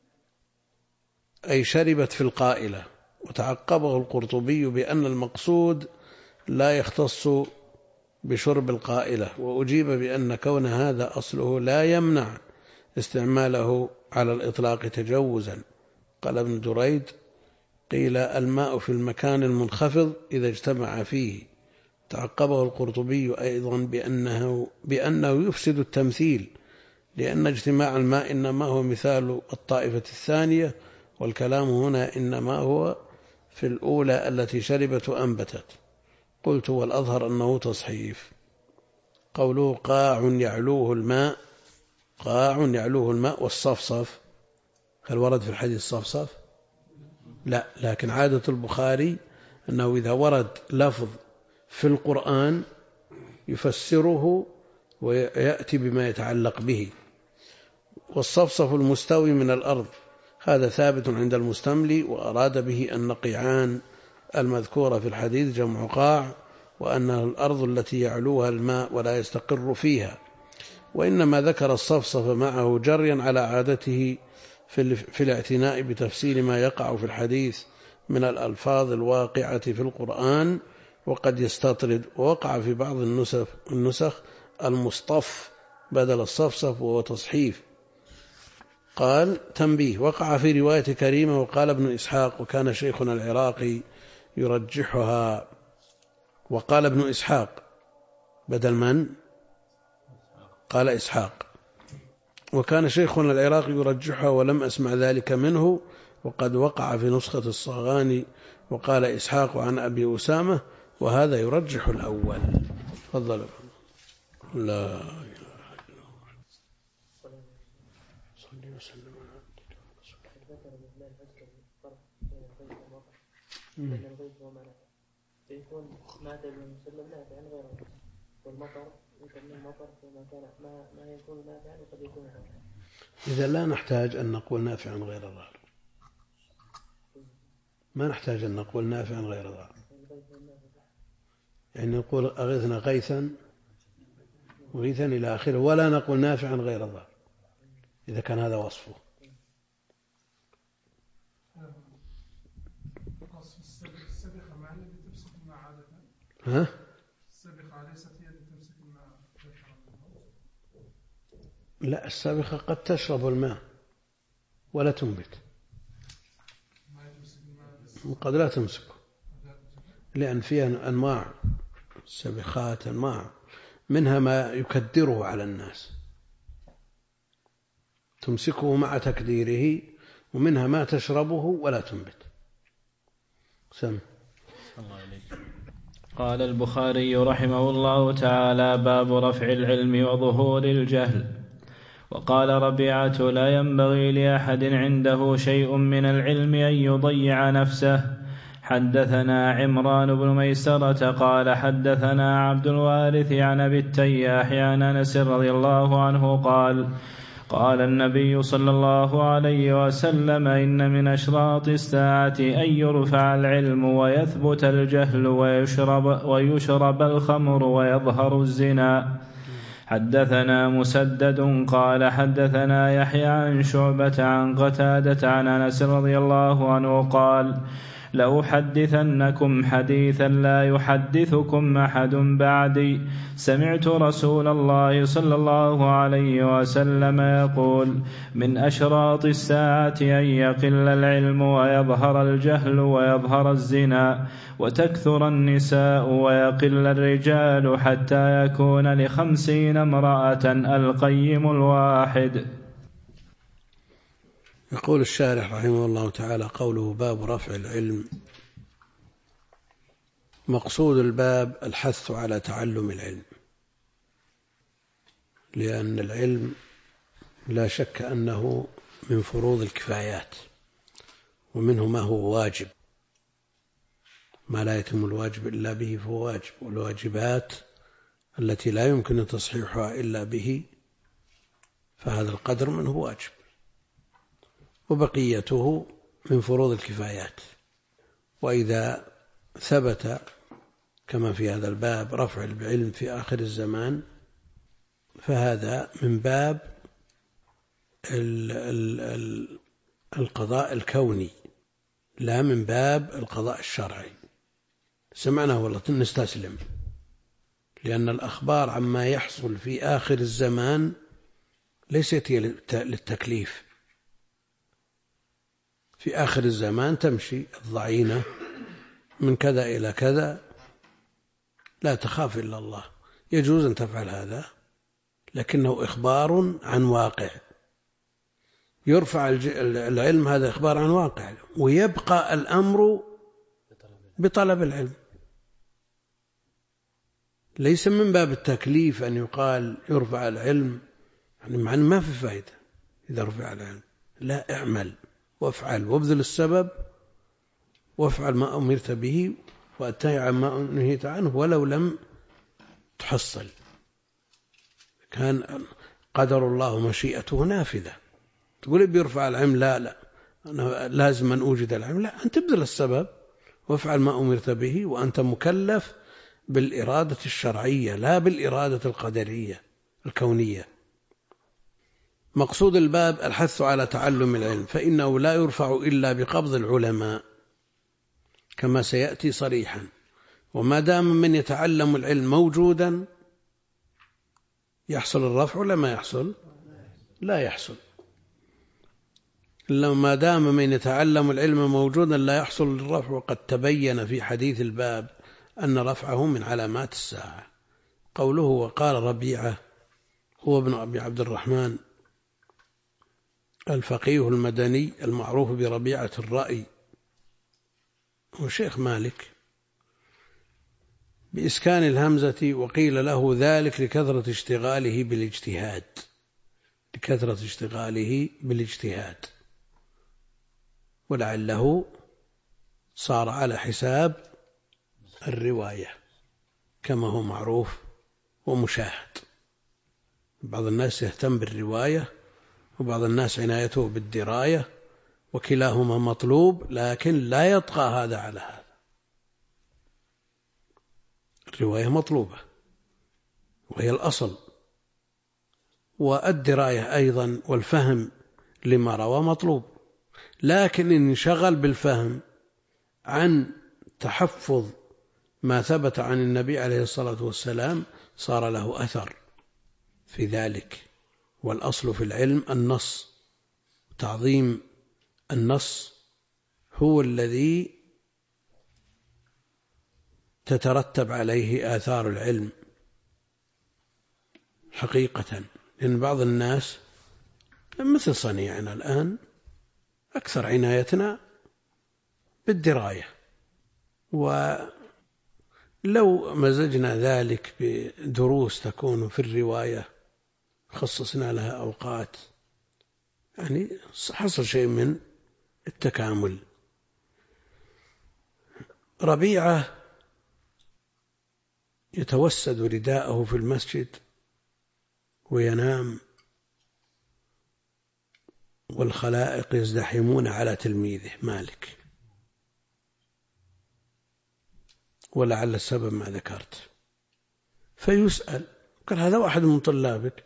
أي شربت في القائلة. وتعقبه القرطبي بأن المقصود لا يختص بشرب القائلة، وأجيب بأن كون هذا أصله لا يمنع استعماله على الإطلاق تجوزا. قال ابن دريد قيل الماء في المكان المنخفض إذا اجتمع فيه. تعقبه القرطبي أيضا بأنه يفسد التمثيل، لأن اجتماع الماء إنما هو مثال الطائفة الثانية، والكلام هنا إنما هو في الأولى التي شربت وأنبتت. قلت والأظهر أنه تصحيف. قوله قاع يعلوه الماء، قاع يعلوه الماء والصفصف، هل ورد في الحديث الصفصف؟ لا، لكن عادة البخاري أنه إذا ورد لفظ في القرآن يفسره ويأتي بما يتعلق به. والصفصف المستوي من الأرض، هذا ثابت عند المستملي، وأراد به النقيعان المذكورة في الحديث جمع قاع، وأنها الأرض التي يعلوها الماء ولا يستقر فيها. وإنما ذكر الصفصف معه جريا على عادته في الاعتناء بتفسير ما يقع في الحديث من الألفاظ الواقعة في القرآن، وقد يستطرد. ووقع في بعض النسخ المصطف بدل الصفصف وهو تصحيف. قال تنبيه، وقع في رواية كريمة وقال ابن إسحاق وكان شيخنا العراقي يرجحها. وقال ابن إسحاق بدل من؟ قال إسحاق. وكان شيخنا العراقي يرجحها ولم أسمع ذلك منه، وقد وقع في نسخة الصغاني وقال إسحاق عن أبي أسامة، وهذا يرجح الأول. تفضل. لا إله إلا الله صلى وسلم على يكون ما دل المسلم نافعا غيره، والمطر يسمى المطر فيما كان ما يكون نافعا وقد يكون نافعا. إذا لا نحتاج أن نقول نافعا غير ضار، ما نحتاج أن نقول نافعا غير ضار، يعني نقول أغثنا غيثا وغيثا إلى آخره، ولا نقول نافعا غير ضار إذا كان هذا وصفه. السبخة ما هي اللي تمسك الماء عادة؟ ها؟ السبخة ليست هي اللي تمسك الماء؟ لا، السابخة قد تشرب الماء ولا تنبت، قد لا تمسكه، لأن فيها أنواع السابخات، أنواع منها ما يكدره على الناس تمسكه مع تكديره، ومنها ما تشربه ولا تنبت. سم. قال البخاري رحمه الله تعالى: باب رفع العلم وظهور الجهل. وقال ربيعة: لا ينبغي لأحد عنده شيء من العلم أن يضيع نفسه. حدثنا عمران بن ميسرة قال حدثنا عبد الوارث عن أبي التياح عن أنس رضي الله عنه قال: قال النبي صلى الله عليه وسلم: إن من أشراط الساعة أن يرفع العلم ويثبت الجهل ويشرب الخمر ويظهر الزنا. حدثنا مسدد قال حدثنا يحيى عن شعبة عن قتادة عن أنس رضي الله عنه قال: لأحدثنكم حديثا لا يحدثكم أحد بعدي سمعت رسول الله صلى الله عليه وسلم يقول من أشراط الساعة أن يقل العلم ويظهر الجهل ويظهر الزنا وتكثر النساء ويقل الرجال حتى يكون ل50 امرأة القيم الواحد. يقول الشارح رحمه الله تعالى قوله باب رفع العلم. مقصود الباب الحث على تعلم العلم، لأن العلم لا شك أنه من فروض الكفايات، ومنه ما هو واجب، ما لا يتم الواجب إلا به فهو واجب، والواجبات التي لا يمكن تصحيحها إلا به فهذا القدر منه واجب، وبقيته من فروض الكفايات. وإذا ثبت كما في هذا الباب رفع العلم في آخر الزمان فهذا من باب القضاء الكوني لا من باب القضاء الشرعي. سمعنا والله نستسلم، لأن الأخبار عما يحصل في آخر الزمان ليست للتكليف. في آخر الزمان تمشي الضعينة من كذا إلى كذا لا تخاف إلا الله، يجوز أن تفعل هذا، لكنه إخبار عن واقع. يرفع العلم، هذا إخبار عن واقع، ويبقى الأمر بطلب العلم. ليس من باب التكليف أن يقال يرفع العلم، يعني معنى ما في فائدة إذا رفع العلم. لا، اعمل وافعل وابذل السبب وافعل ما أمرت به واتبع عن ما نهيت عنه ولو لم تحصل. كان قدر الله مشيئته نافذة. تقول بيرفع العلم، لا أنا لازم أن أوجد العلم، لا، أنت ابذل السبب وافعل ما أمرت به، وأنت مكلف بالإرادة الشرعية لا بالإرادة القدرية الكونية. مقصود الباب الحث على تعلم العلم، فإنه لا يرفع إلا بقبض العلماء كما سيأتي صريحا. وما دام من يتعلم العلم موجودا يحصل الرفع ولا ما يحصل؟ لا يحصل. ما دام من يتعلم العلم موجودا لا يحصل الرفع، وقد تبين في حديث الباب أن رفعه من علامات الساعة. قوله وقال ربيعة هو ابن أبي عبد الرحمن الفقيه المدني المعروف بربيعة الرأي، وشيخ مالك، بإسكان الهمزة، وقيل له ذلك لكثرة اشتغاله بالاجتهاد، ولعله صار على حساب الرواية كما هو معروف ومشاهد. بعض الناس يهتم بالرواية وبعض الناس عنايته بالدراية، وكلاهما مطلوب، لكن لا يطغى هذا على هذا. الرواية مطلوبة وهي الأصل، والدراية أيضا والفهم لما روى مطلوب، لكن إن انشغل بالفهم عن تحفظ ما ثبت عن النبي عليه الصلاة والسلام صار له أثر في ذلك. والأصل في العلم النص، تعظيم النص هو الذي تترتب عليه آثار العلم حقيقة. لأن بعض الناس مثل صنيعنا الآن أكثر عنايتنا بالدراية، ولو مزجنا ذلك بدروس تكون في الرواية خصصنا لها أوقات، يعني حصل شيء من التكامل. ربيعة يتوسد رداءه في المسجد وينام، والخلائق يزدحمون على تلميذه مالك، ولعل السبب ما ذكرت. فيسأل، قال هذا واحد من طلابك،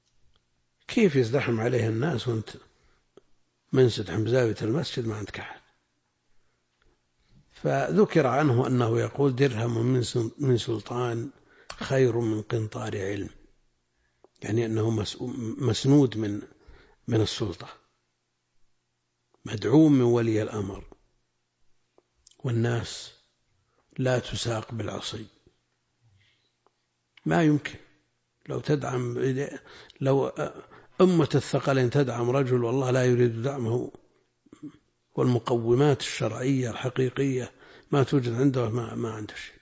كيف يزدحم عليه الناس وانت منسدحم بزاوية المسجد ما عندك أحد؟ فذكر عنه أنه يقول درهم من سلطان خير من قنطار علم، يعني أنه مسنود من السلطة، مدعوم من ولي الأمر، والناس لا تساق بالعصي. ما يمكن لو أمة الثقلين تدعم رجل والله لا يريد دعمه، والمقومات الشرعية الحقيقية ما توجد عنده، ما عنده شيء.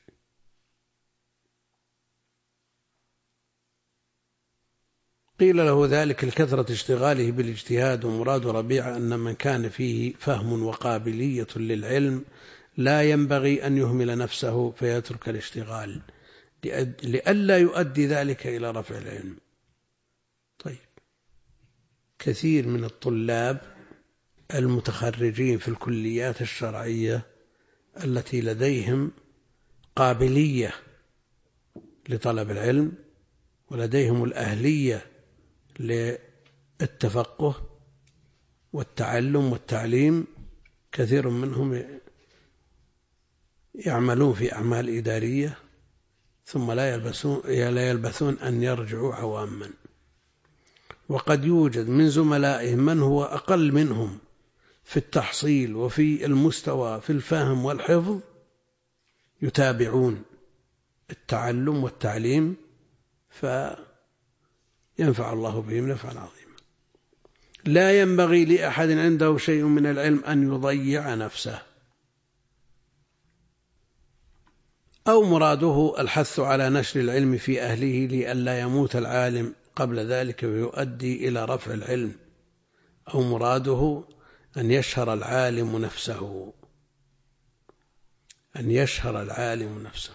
قيل له ذلك لكثرة اشتغاله بالاجتهاد. ومراد ربيعة أن من كان فيه فهم وقابلية للعلم لا ينبغي أن يهمل نفسه فيترك الاشتغال لئلا يؤدي ذلك إلى رفع العلم. طيب، كثير من الطلاب المتخرجين في الكليات الشرعية التي لديهم قابلية لطلب العلم ولديهم الأهلية للتفقه والتعلم والتعليم، كثير منهم يعملون في أعمال إدارية ثم لا يلبثون أن يرجعوا عواما. وقد يوجد من زملائهم من هو أقل منهم في التحصيل وفي المستوى في الفهم والحفظ، يتابعون التعلم والتعليم فينفع الله بهم نفعا عظيما. لا ينبغي لأحد عنده شيء من العلم أن يضيع نفسه. أو مراده الحث على نشر العلم في أهله لئلا يموت العالم قبل ذلك ويؤدي إلى رفع العلم. أو مراده أن يشهر العالم نفسه، أن يشهر العالم نفسه،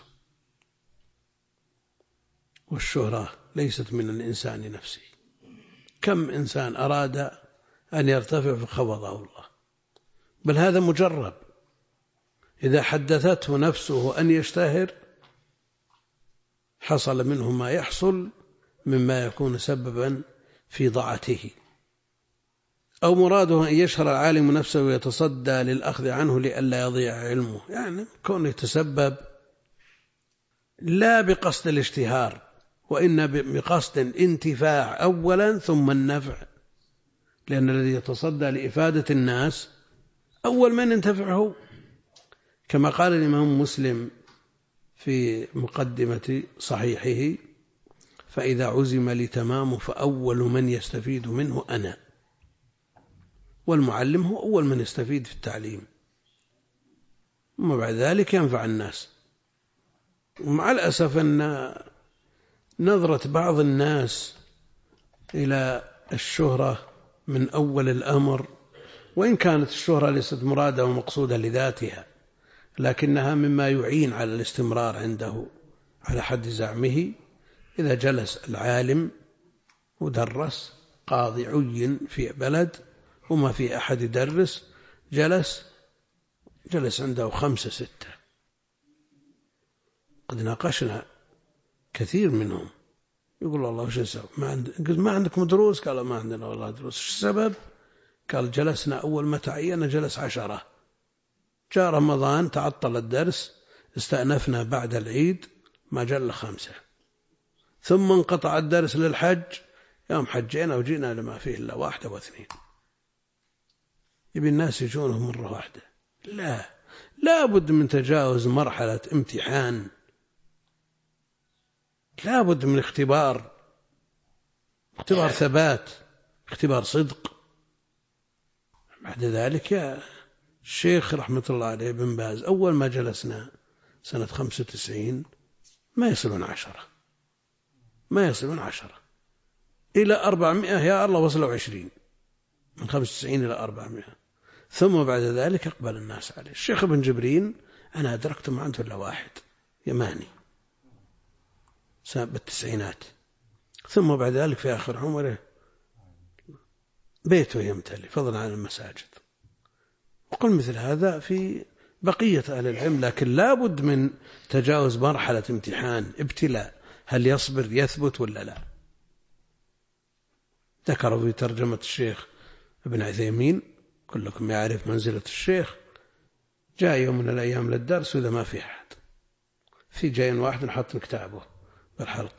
والشهرة ليست من الإنسان نفسه. كم إنسان أراد أن يرتفع فخفضه الله، بل هذا مجرب. إذا حدثته نفسه أن يشتهر حصل منه ما يحصل مما يكون سببا في ضعته. أو مراده أن يشهر العالم نفسه ويتصدى للأخذ عنه لئلا يضيع علمه، يعني كونه يتسبب لا بقصد الاشتهار وإن بقصد الانتفاع أولا ثم النفع، لأن الذي يتصدى لإفادة الناس أول من ينتفعه، كما قال الإمام مسلم في مقدمة صحيحه: فإذا عزم لتمامه فأول من يستفيد منه أنا. والمعلم هو أول من يستفيد في التعليم، وما بعد ذلك ينفع الناس. ومع الأسف أن نظرة بعض الناس إلى الشهرة من أول الأمر، وإن كانت الشهرة ليست مرادة ومقصودة لذاتها، لكنها مما يعين على الاستمرار عنده على حد زعمه. إذا جلس العالم ودرس، قاضي عين في بلد وما في أحد يدرس، جلس عنده 5 6. قد ناقشنا كثير منهم، يقول الله وش نسوي؟ ما عندكم دروس؟ قال ما عندنا والله دروس. ايش السبب؟ قال جلسنا أول ما تعين جلس 10، جاء رمضان تعطل الدرس، استأنفنا بعد العيد ما جل 5، ثم انقطع الدرس للحج، يوم حجينا وجينا لما فيه إلا 1 أو 2. يبي الناس يجونه مرة واحدة؟ لا بد من تجاوز مرحلة امتحان، لا بد من اختبار ثبات، اختبار صدق. بعد ذلك يا الشيخ رحمة الله عليه بن باز أول ما جلسنا سنة 95 ما يصلون 10 إلى 400، يا الله وصلوا 20، من 95 إلى 400. ثم بعد ذلك أقبل الناس عليه. الشيخ ابن جبرين أنا أدركت ما عنده إلا 1 يماني بالتسعينات، ثم بعد ذلك في آخر عمره بيته يمتلي فضلا عن المساجد. وقل مثل هذا في بقية أهل العلم، لكن لا بد من تجاوز مرحلة امتحان ابتلاء، هل يصبر يثبت ولا لا. ذكروا في ترجمة الشيخ ابن عثيمين، كلكم يعرف منزلة الشيخ، جاء يوم من الأيام للدرس وإذا ما في أحد، في جاي واحد نحط كتابه بالحلقة،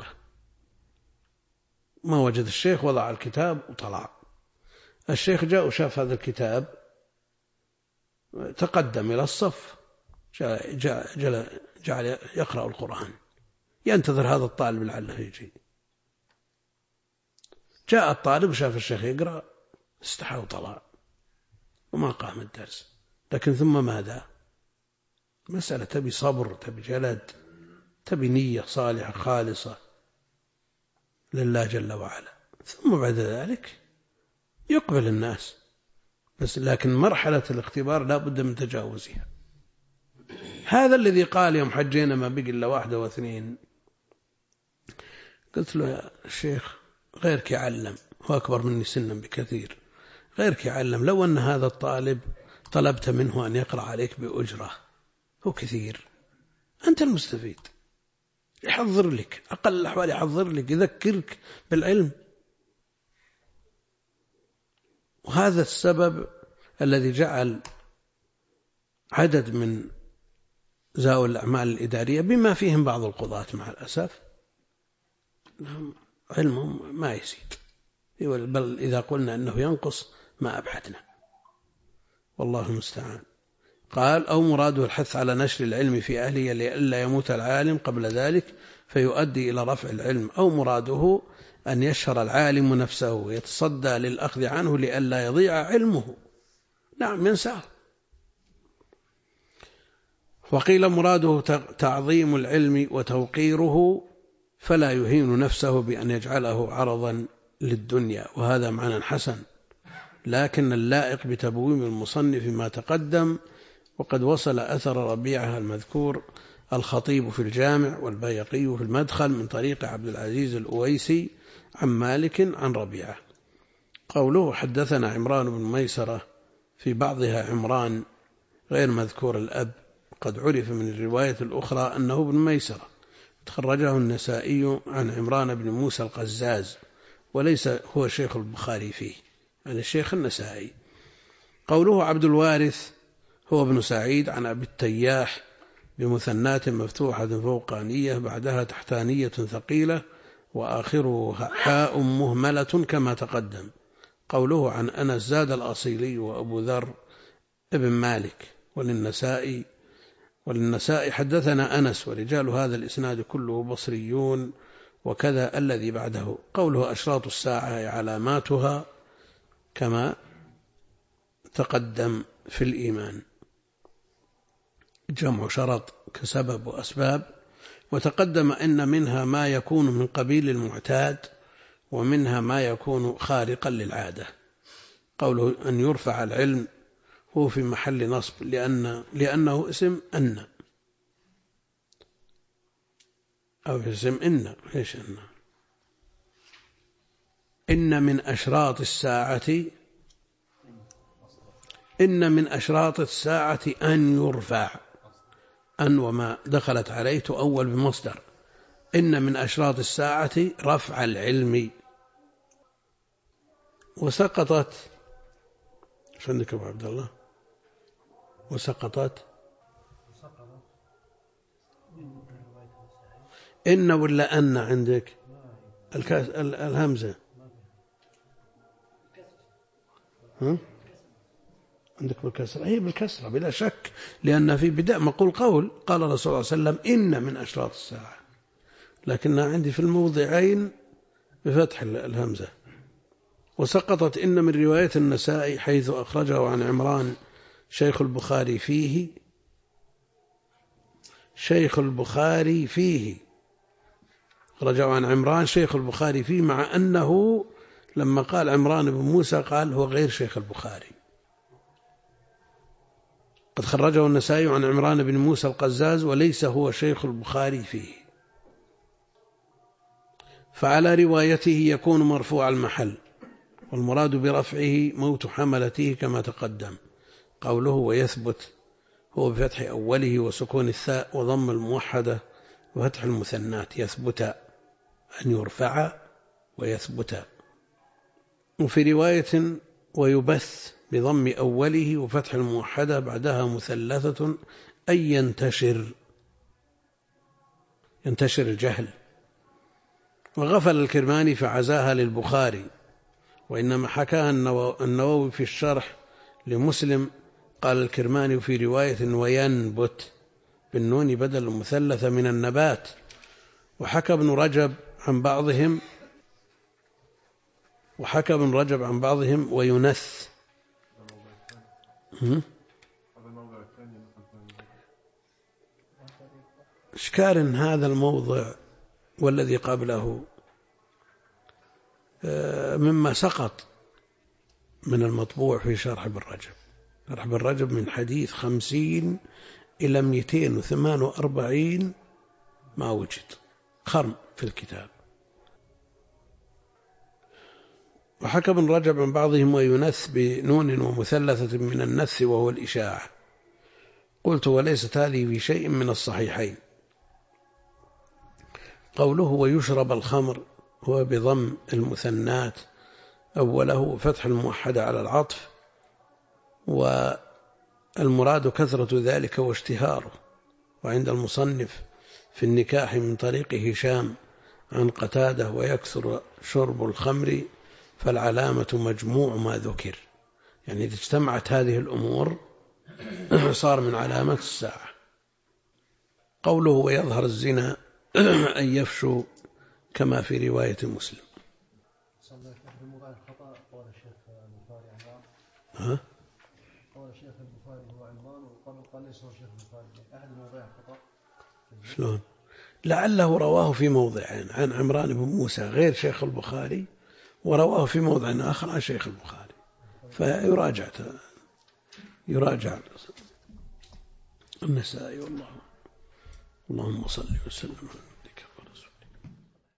ما وجد الشيخ، وضع الكتاب وطلع. الشيخ جاء وشاف هذا الكتاب، تقدم إلى الصف، جعل يقرأ القرآن، ينتظر هذا الطالب لعله يجي. جاء الطالب وشاف الشيخ يقرأ، استحى وطلع وما قام الدرس. لكن ثم ماذا؟ مسألة تبي صبر، تبي جلد، تبي نية صالحة خالصة لله جل وعلا، ثم بعد ذلك يقبل الناس. بس لكن مرحلة الاختبار لا بد من تجاوزها. هذا الذي قال يوم حجينا ما بقي إلا 1 أو 2، قلت له يا شيخ غيرك يعلم، هو أكبر مني سنا بكثير، غيرك يعلم، لو أن هذا الطالب طلبت منه أن يقرأ عليك بأجرة، هو كثير، أنت المستفيد، يحضر لك، أقل الأحوال يحضر لك، يذكرك بالعلم. وهذا السبب الذي جعل عدد من ذوي الأعمال الإدارية بما فيهم بعض القضاة مع الأسف علمهم ما يزيد، بل إذا قلنا أنه ينقص ما أبعدنا، والله المستعان. قال أو مراده الحث على نشر العلم في أهله لئلا يموت العالم قبل ذلك فيؤدي إلى رفع العلم، أو مراده أن يشهر العالم نفسه ويتصدى للأخذ عنه لئلا يضيع علمه. نعم ينساه. وقيل مراده تعظيم العلم وتوقيره فلا يهين نفسه بأن يجعله عرضا للدنيا، وهذا معنى حسن، لكن اللائق بتبويب المصنف ما تقدم. وقد وصل أثر ربيعة المذكور الخطيب في الجامع والبيقي في المدخل من طريق عبد العزيز الأويسي عن مالك عن ربيعة. قوله حدثنا عمران بن ميسرة في بعضها عمران غير مذكور الأب، قد عرف من الرواية الأخرى أنه ابن ميسرة، تخرجه النسائي عن عمران بن موسى القزاز، وليس هو شيخ البخاري فيه، يعني الشيخ النسائي. قوله عبد الوارث هو ابن سعيد عن أبي التياح بمثنات مفتوحة فوقانية بعدها تحتانية ثقيلة وآخره حاء مهملة كما تقدم. قوله عن أنس زاد الأصيلي وأبو ذر ابن مالك. وللنساء حدثنا أنس ورجال هذا الإسناد كله بصريون، وكذا الذي بعده. قوله أشراط الساعة علاماتها كما تقدم في الإيمان، جمع شرط كسبب وأسباب. وتقدم أن منها ما يكون من قبيل المعتاد ومنها ما يكون خارقا للعادة. قوله أن يرفع العلم هو في محل نصب لأنه اسم أن أو اسم إن. إيش إن من أشراط الساعة، إن من أشراط الساعة أن يرفع، أن وما دخلت عليه تؤول بمصدر. إن من أشراط الساعة رفع العلم. وسقطت شو عندك أبو عبد الله؟ وسقطت إن ولا أن عندك الهمزة؟ ها؟ عندك بالكسرة؟ هي بالكسرة بلا شك، لأن في بداية مقول قول قال الرسول صلى الله عليه وسلم إن من أشراط الساعة، لكنها عندي في الموضعين بفتح الهمزة. وسقطت إن من رواية النسائي حيث أخرجه عن عمران شيخ البخاري فيه أخرجه عن عمران شيخ البخاري فيه، مع أنه لما قال عمران بن موسى قال هو غير شيخ البخاري. قد خرجه النسائي عن عمران بن موسى القزاز وليس هو شيخ البخاري فيه، فعلى روايته يكون مرفوع المحل، والمراد برفعه موت حملته كما تقدم. قوله ويثبت هو بفتح أوله وسكون الثاء وضم الموحدة وفتح المثنات، يثبت أن يرفع ويثبت. وفي رواية ويبث بضم أوله وفتح الموحدة بعدها مثلثة أي ينتشر الجهل. وغفل الكرماني فعزاها للبخاري، وإنما حكاها النووي في الشرح لمسلم. قال الكرماني في رواية وينبت بالنون بدل المثلثة من النبات. وحكى ابن رجب عن بعضهم وينث. إشكال هذا الموضع والذي قبله مما سقط من المطبوع في شرح ابن رجب. شرح ابن رجب من حديث 50 إلى 248 ما وجد خرم في الكتاب. وحكى ابن رجب عن بعضهم وينث بنون ومثلثة من النث وهو الإشاعة. قلت وليست هذه في شيء من الصحيحين. قوله ويشرب الخمر هو بضم المثنات أوله وفتح الموحدة على العطف، والمراد كثرة ذلك واشتهاره. وعند المصنف في النكاح من طريق هشام عن قتادة ويكثر شرب الخمر فالعلامة مجموع ما ذكر، يعني إذا اجتمعت هذه الأمور صار من علامة الساعة. قوله ويظهر الزنا أن يفشو كما في رواية مسلم. قول الشيخ البخاري هو عنوان وقبل قال ليس هو الشيخ البخاري أحد موضع خطأ. شلون؟ لعله رواه في موضعين عن عمران بن موسى غير شيخ البخاري، ورواه في موضع آخر عن شيخ البخاري، يراجع النسائي. والله اللهم صل وسلم.